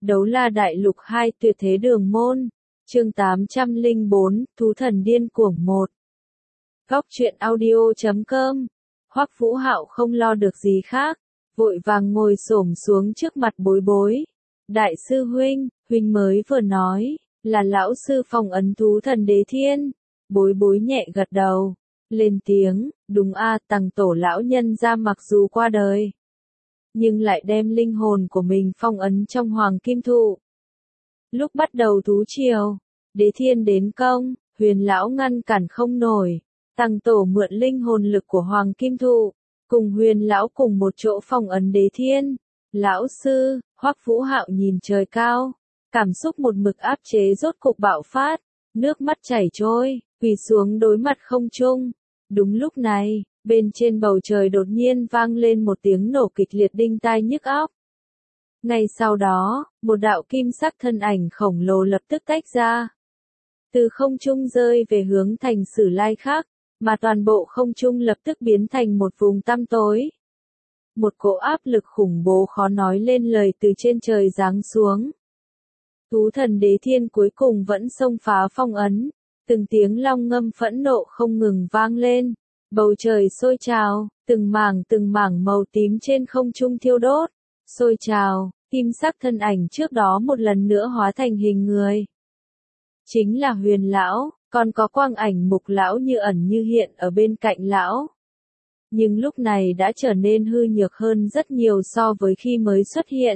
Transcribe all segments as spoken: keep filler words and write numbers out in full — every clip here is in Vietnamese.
Đấu La Đại Lục hai Tuyệt Thế Đường Môn, chương tám trăm lẻ bốn, Thú Thần Điên Cuồng một. Góc truyện audio chấm com. Hoắc Vũ Hạo không lo được gì khác, vội vàng ngồi xổm xuống trước mặt Bối Bối. Đại sư huynh, huynh mới vừa nói, là lão sư phong ấn Thú Thần Đế Thiên. Bối Bối nhẹ gật đầu, lên tiếng, đúng a, Tằng tổ lão nhân ra mặc dù qua đời, nhưng lại đem linh hồn của mình phong ấn trong Hoàng Kim Thụ. Lúc bắt đầu thú triều, Đế Thiên đến công, Huyền lão ngăn cản không nổi, Tằng tổ mượn linh hồn lực của Hoàng Kim Thụ, cùng Huyền lão cùng một chỗ phong ấn Đế Thiên. Lão sư, Hoắc Vũ Hạo nhìn trời cao, cảm xúc một mực áp chế rốt cục bạo phát, nước mắt chảy trôi, quỳ xuống đối mặt không trung. Đúng lúc này, bên trên bầu trời đột nhiên vang lên một tiếng nổ kịch liệt đinh tai nhức óc. Ngay sau đó, một đạo kim sắc thân ảnh khổng lồ lập tức tách ra, từ không trung rơi về hướng thành Sử Lai khác, mà toàn bộ không trung lập tức biến thành một vùng tăm tối. Một cỗ áp lực khủng bố khó nói lên lời từ trên trời giáng xuống. Thú Thần Đế Thiên cuối cùng vẫn xông phá phong ấn, từng tiếng long ngâm phẫn nộ không ngừng vang lên. Bầu trời sôi trào, từng mảng từng mảng màu tím trên không trung thiêu đốt, sôi trào, kim sắc thân ảnh trước đó một lần nữa hóa thành hình người. Chính là Huyền lão, còn có quang ảnh Mục lão như ẩn như hiện ở bên cạnh lão. Nhưng lúc này đã trở nên hư nhược hơn rất nhiều so với khi mới xuất hiện.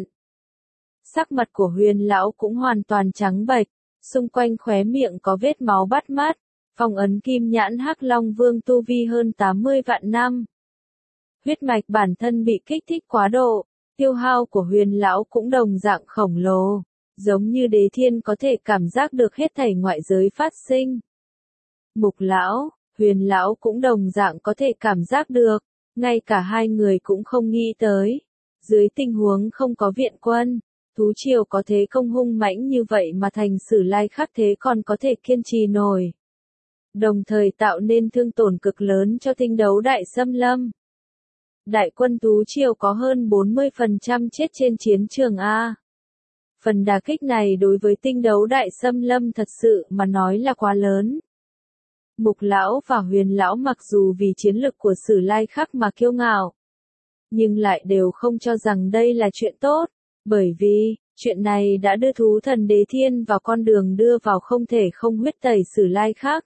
Sắc mặt của Huyền lão cũng hoàn toàn trắng bệch, xung quanh khóe miệng có vết máu bắt mắt. Phong ấn kim nhãn Hắc Long Vương tu vi hơn tám mươi vạn năm. Huyết mạch bản thân bị kích thích quá độ, tiêu hao của Huyền lão cũng đồng dạng khổng lồ, giống như Đế Thiên có thể cảm giác được hết thảy ngoại giới phát sinh. Mục lão, Huyền lão cũng đồng dạng có thể cảm giác được, ngay cả hai người cũng không nghĩ tới. Dưới tình huống không có viện quân, thú triều có thế công hung mãnh như vậy mà thành Sử Lai khắc thế còn có thể kiên trì nổi. Đồng thời tạo nên thương tổn cực lớn cho tinh đấu đại xâm lâm. Đại quân thú triều có hơn bốn mươi phần trăm chết trên chiến trường A. Phần đả kích này đối với tinh đấu đại xâm lâm thật sự mà nói là quá lớn. Mục lão và Huyền lão mặc dù vì chiến lực của Sử Lai khắc mà kiêu ngạo, nhưng lại đều không cho rằng đây là chuyện tốt, bởi vì chuyện này đã đưa Thú Thần Đế Thiên vào con đường đưa vào không thể không huyết tẩy Sử Lai khắc.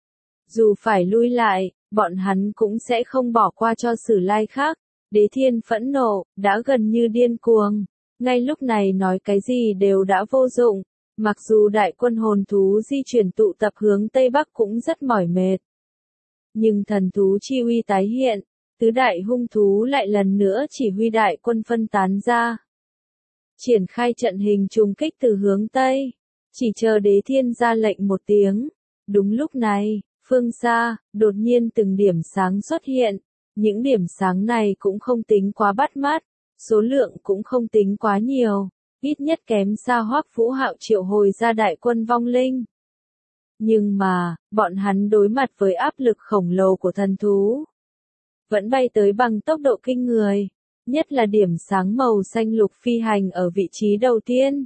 Dù phải lui lại, bọn hắn cũng sẽ không bỏ qua cho Sử Lai khắc. Đế Thiên phẫn nộ, đã gần như điên cuồng. Ngay lúc này nói cái gì đều đã vô dụng. Mặc dù đại quân hồn thú di chuyển tụ tập hướng Tây Bắc cũng rất mỏi mệt. Nhưng thần thú chi uy tái hiện, tứ đại hung thú lại lần nữa chỉ huy đại quân phân tán ra. Triển khai trận hình trùng kích từ hướng Tây. Chỉ chờ Đế Thiên ra lệnh một tiếng. Đúng lúc này, phương xa, đột nhiên từng điểm sáng xuất hiện. Những điểm sáng này cũng không tính quá bắt mắt, số lượng cũng không tính quá nhiều, ít nhất kém xa Hoắc Vũ Hạo triệu hồi ra đại quân vong linh. Nhưng mà, bọn hắn đối mặt với áp lực khổng lồ của thần thú, vẫn bay tới bằng tốc độ kinh người, nhất là điểm sáng màu xanh lục phi hành ở vị trí đầu tiên.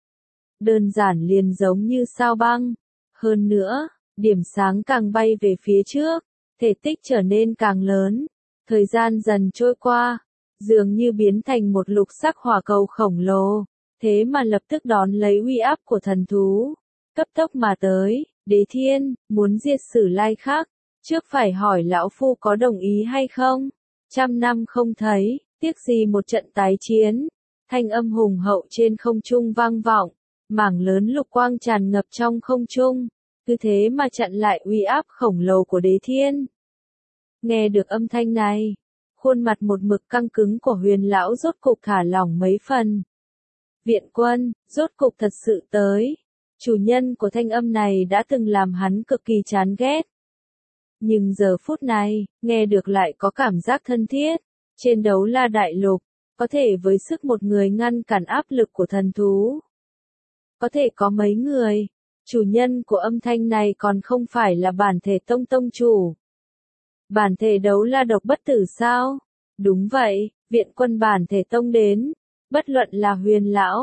Đơn giản liền giống như sao băng, hơn nữa, điểm sáng càng bay về phía trước, thể tích trở nên càng lớn, thời gian dần trôi qua, dường như biến thành một lục sắc hỏa cầu khổng lồ, thế mà lập tức đón lấy uy áp của thần thú, cấp tốc mà tới. Đế Thiên, muốn diệt Sử Lai khắc, trước phải hỏi lão phu có đồng ý hay không? Trăm năm không thấy, tiếc gì một trận tái chiến, thanh âm hùng hậu trên không trung vang vọng, mảng lớn lục quang tràn ngập trong không trung. Cứ thế mà chặn lại uy áp khổng lồ của Đế Thiên. Nghe được âm thanh này, khuôn mặt một mực căng cứng của Huyền lão rốt cục thả lỏng mấy phần. Viện quân, rốt cục thật sự tới. Chủ nhân của thanh âm này đã từng làm hắn cực kỳ chán ghét. Nhưng giờ phút này, nghe được lại có cảm giác thân thiết. Trên Đấu La Đại Lục, có thể với sức một người ngăn cản áp lực của thần thú. Có thể có mấy người. Chủ nhân của âm thanh này còn không phải là bản thể tông tông chủ. Bản thể Đấu La độc bất tử sao? Đúng vậy, viện quân bản thể tông đến. Bất luận là Huyền lão,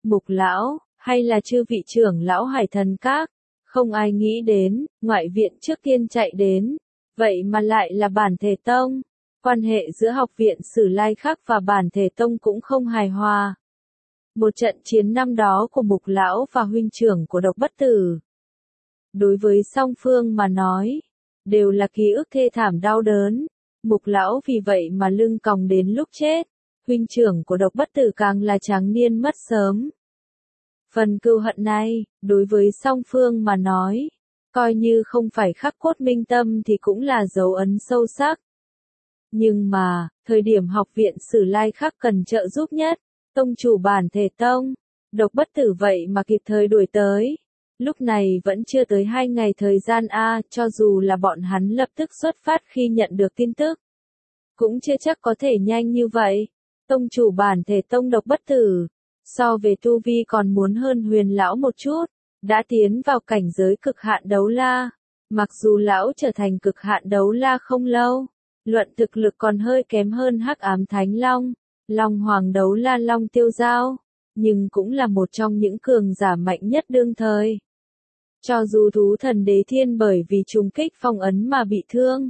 Mục lão, hay là chư vị trưởng lão Hải Thần Các? Không ai nghĩ đến, ngoại viện trước tiên chạy đến, vậy mà lại là Bản Thể Tông. Quan hệ giữa học viện Sử Lai Khắc và Bản Thể Tông cũng không hài hòa. Một trận chiến năm đó của Mục lão và huynh trưởng của Độc Bất Tử, đối với song phương mà nói, đều là ký ức thê thảm đau đớn. Mục lão vì vậy mà lưng còng đến lúc chết, huynh trưởng của Độc Bất Tử càng là tráng niên mất sớm. Phần cừu hận này, đối với song phương mà nói, coi như không phải khắc cốt minh tâm thì cũng là dấu ấn sâu sắc. Nhưng mà, thời điểm học viện Sử Lai Khắc cần trợ giúp nhất, tông chủ Bản Thể Tông, Độc Bất Tử vậy mà kịp thời đuổi tới. Lúc này vẫn chưa tới hai ngày thời gian a, cho dù là bọn hắn lập tức xuất phát khi nhận được tin tức, cũng chưa chắc có thể nhanh như vậy. Tông chủ Bản Thể Tông Độc Bất Tử, so về tu vi còn muốn hơn Huyền lão một chút, đã tiến vào cảnh giới cực hạn đấu la. Mặc dù lão trở thành cực hạn đấu la không lâu, luận thực lực còn hơi kém hơn Hắc Ám Thánh Long, Long Hoàng đấu la Long Tiêu Giao, nhưng cũng là một trong những cường giả mạnh nhất đương thời. Cho dù thú thần Đế Thiên bởi vì trùng kích phong ấn mà bị thương,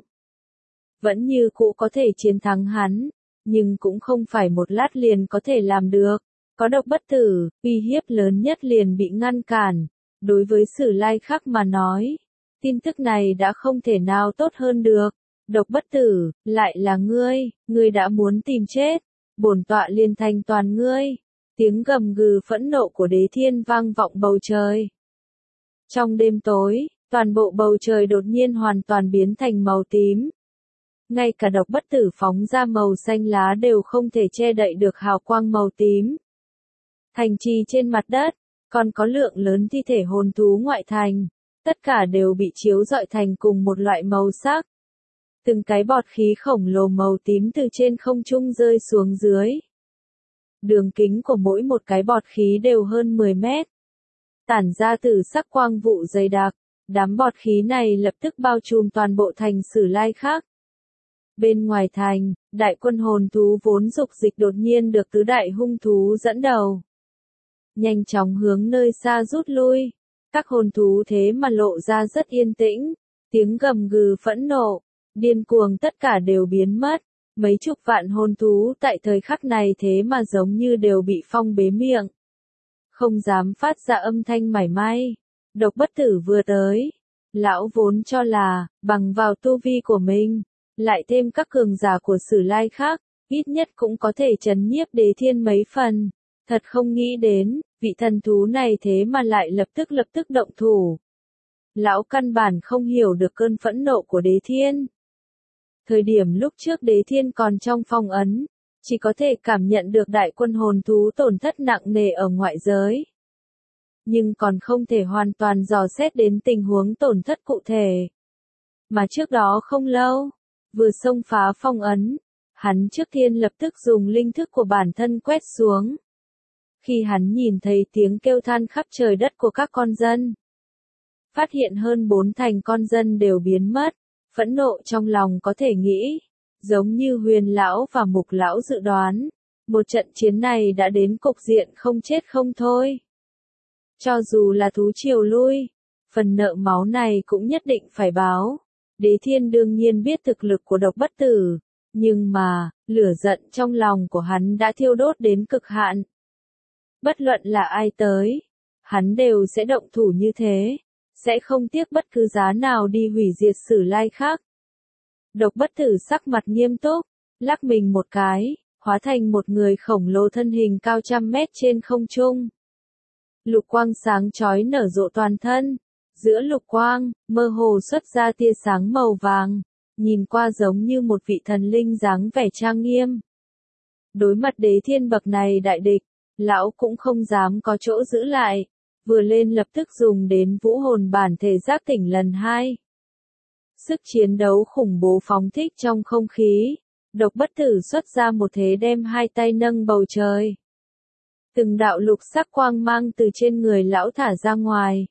vẫn như cũ có thể chiến thắng hắn, nhưng cũng không phải một lát liền có thể làm được. Có Độc Bất Tử, uy hiếp lớn nhất liền bị ngăn cản. Đối với Sử Lai Khắc mà nói, tin tức này đã không thể nào tốt hơn được. Độc Bất Tử, lại là ngươi, ngươi đã muốn tìm chết, bổn tọa liền thành toàn ngươi. Tiếng gầm gừ phẫn nộ của Đế Thiên vang vọng bầu trời. Trong đêm tối, toàn bộ bầu trời đột nhiên hoàn toàn biến thành màu tím. Ngay cả Độc Bất Tử phóng ra màu xanh lá đều không thể che đậy được hào quang màu tím. Thành trì trên mặt đất, còn có lượng lớn thi thể hồn thú ngoại thành, tất cả đều bị chiếu rọi thành cùng một loại màu sắc. Từng cái bọt khí khổng lồ màu tím từ trên không trung rơi xuống dưới. Đường kính của mỗi một cái bọt khí đều hơn mười mét. Tản ra từ sắc quang vụ dày đặc, đám bọt khí này lập tức bao trùm toàn bộ thành Sử Lai Khắc. Bên ngoài thành, đại quân hồn thú vốn dục dịch đột nhiên được tứ đại hung thú dẫn đầu, nhanh chóng hướng nơi xa rút lui. Các hồn thú thế mà lộ ra rất yên tĩnh, tiếng gầm gừ phẫn nộ, điên cuồng tất cả đều biến mất. Mấy chục vạn hồn thú tại thời khắc này thế mà giống như đều bị phong bế miệng, không dám phát ra âm thanh mảy may. Độc Bất Tử vừa tới, lão vốn cho là, bằng vào tu vi của mình, lại thêm các cường giả của Sử Lai Khắc, ít nhất cũng có thể trấn nhiếp Đế Thiên mấy phần. Thật không nghĩ đến, vị thần thú này thế mà lại lập tức lập tức động thủ. Lão căn bản không hiểu được cơn phẫn nộ của Đế Thiên. Thời điểm lúc trước Đế Thiên còn trong phong ấn, chỉ có thể cảm nhận được đại quân hồn thú tổn thất nặng nề ở ngoại giới. Nhưng còn không thể hoàn toàn dò xét đến tình huống tổn thất cụ thể. Mà trước đó không lâu, vừa xông phá phong ấn, hắn trước tiên lập tức dùng linh thức của bản thân quét xuống. Khi hắn nhìn thấy tiếng kêu than khắp trời đất của các con dân, phát hiện hơn bốn thành con dân đều biến mất, phẫn nộ trong lòng có thể nghĩ, giống như Huyền lão và Mục lão dự đoán, một trận chiến này đã đến cục diện không chết không thôi. Cho dù là thú triều lui, phần nợ máu này cũng nhất định phải báo. Đế Thiên đương nhiên biết thực lực của Độc Bất Tử, nhưng mà, lửa giận trong lòng của hắn đã thiêu đốt đến cực hạn. Bất luận là ai tới, hắn đều sẽ động thủ như thế, sẽ không tiếc bất cứ giá nào đi hủy diệt Sử Lai Khắc. Độc Bất Tử sắc mặt nghiêm túc, lắc mình một cái, hóa thành một người khổng lồ thân hình cao trăm mét trên không trung. Lục quang sáng chói nở rộ toàn thân, giữa lục quang, mơ hồ xuất ra tia sáng màu vàng, nhìn qua giống như một vị thần linh dáng vẻ trang nghiêm. Đối mặt Đế Thiên bậc này đại địch, lão cũng không dám có chỗ giữ lại, vừa lên lập tức dùng đến vũ hồn bản thể giác tỉnh lần hai. Sức chiến đấu khủng bố phóng thích trong không khí, Độc Bất Tử xuất ra một thế đem hai tay nâng bầu trời. Từng đạo lục sắc quang mang từ trên người lão thả ra ngoài,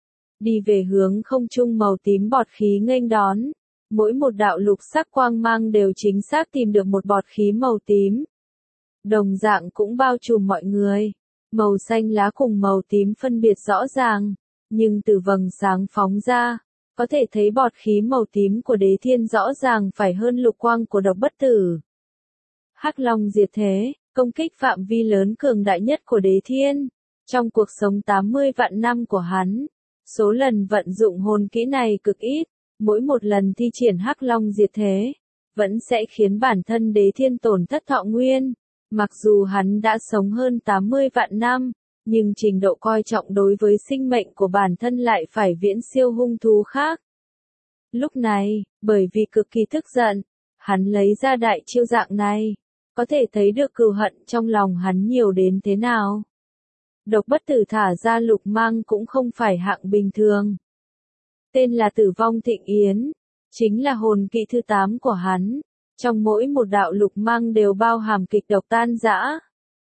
đi về hướng không trung màu tím bọt khí nghênh đón. Mỗi một đạo lục sắc quang mang đều chính xác tìm được một bọt khí màu tím. Đồng dạng cũng bao trùm mọi người. màu xanh lá cùng màu tím phân biệt rõ ràng, nhưng từ vầng sáng phóng ra, có thể thấy bọt khí màu tím của đế thiên rõ ràng phải hơn lục quang của độc bất tử. Hắc Long diệt thế, công kích phạm vi lớn cường đại nhất của đế thiên. Trong cuộc sống tám mươi vạn năm của hắn, số lần vận dụng hồn kỹ này cực ít, mỗi một lần thi triển Hắc Long diệt thế, vẫn sẽ khiến bản thân đế thiên tổn thất thọ nguyên. Mặc dù hắn đã sống hơn tám mươi vạn năm, nhưng trình độ coi trọng đối với sinh mệnh của bản thân lại phải viễn siêu hung thú khác. Lúc này, bởi vì cực kỳ tức giận, hắn lấy ra đại chiêu dạng này, có thể thấy được cừu hận trong lòng hắn nhiều đến thế nào. Độc bất tử thả ra lục mang cũng không phải hạng bình thường. Tên là Tử Vong Thịnh Yến, chính là hồn kỹ thứ tám của hắn. Trong mỗi một đạo lục mang đều bao hàm kịch độc tan rã.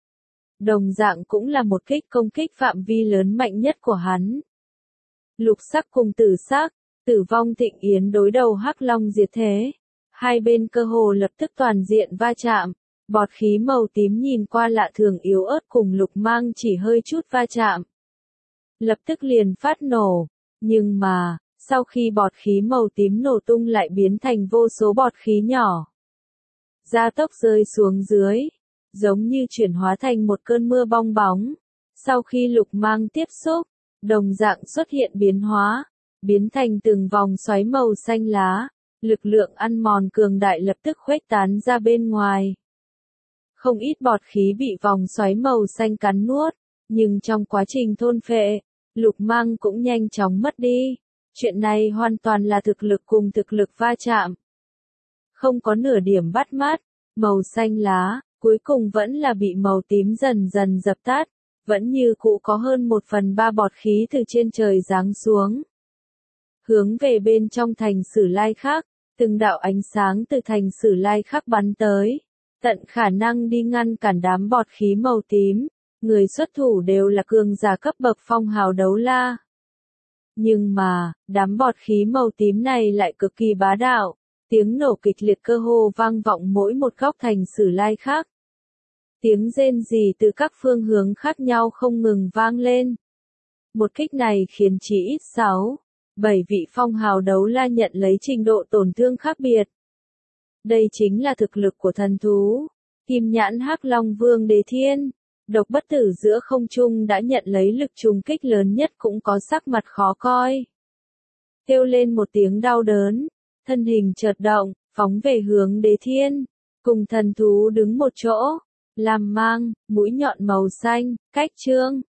Đồng dạng cũng là một kích công kích phạm vi lớn mạnh nhất của hắn. Lục sắc cùng tử sắc, Tử Vong Thịnh Yến đối đầu Hắc Long diệt thế. Hai bên cơ hồ lập tức toàn diện va chạm. Bọt khí màu tím nhìn qua lạ thường yếu ớt cùng lục mang chỉ hơi chút va chạm. Lập tức liền phát nổ. Nhưng mà, sau khi bọt khí màu tím nổ tung lại biến thành vô số bọt khí nhỏ. Gia tốc rơi xuống dưới, giống như chuyển hóa thành một cơn mưa bong bóng. Sau khi lục mang tiếp xúc, đồng dạng xuất hiện biến hóa, biến thành từng vòng xoáy màu xanh lá, lực lượng ăn mòn cường đại lập tức khuếch tán ra bên ngoài. Không ít bọt khí bị vòng xoáy màu xanh cắn nuốt, nhưng trong quá trình thôn phệ, lục mang cũng nhanh chóng mất đi. Chuyện này hoàn toàn là thực lực cùng thực lực va chạm. Không có nửa điểm bắt mắt, màu xanh lá, cuối cùng vẫn là bị màu tím dần dần dập tắt, vẫn như cũ có hơn một phần ba bọt khí từ trên trời giáng xuống. Hướng về bên trong thành Sử Lai Khắc, từng đạo ánh sáng từ thành Sử Lai Khắc bắn tới, tận khả năng đi ngăn cản đám bọt khí màu tím, người xuất thủ đều là cường giả cấp bậc phong hào đấu la. Nhưng mà, đám bọt khí màu tím này lại cực kỳ bá đạo. Tiếng nổ kịch liệt cơ hồ vang vọng mỗi một góc thành Sử Lai Khắc. Tiếng rên rỉ từ các phương hướng khác nhau không ngừng vang lên. Một kích này khiến chỉ ít sáu, bảy vị phong hào đấu la nhận lấy trình độ tổn thương khác biệt. Đây chính là thực lực của thần thú. Kim nhãn Hắc Long Vương Đế Thiên, độc bất tử giữa không trung đã nhận lấy lực trùng kích lớn nhất cũng có sắc mặt khó coi. Kêu lên một tiếng đau đớn. Thân hình chợt động, phóng về hướng Đế Thiên, cùng thần thú đứng một chỗ, làm mang, mũi nhọn màu xanh, cách trương,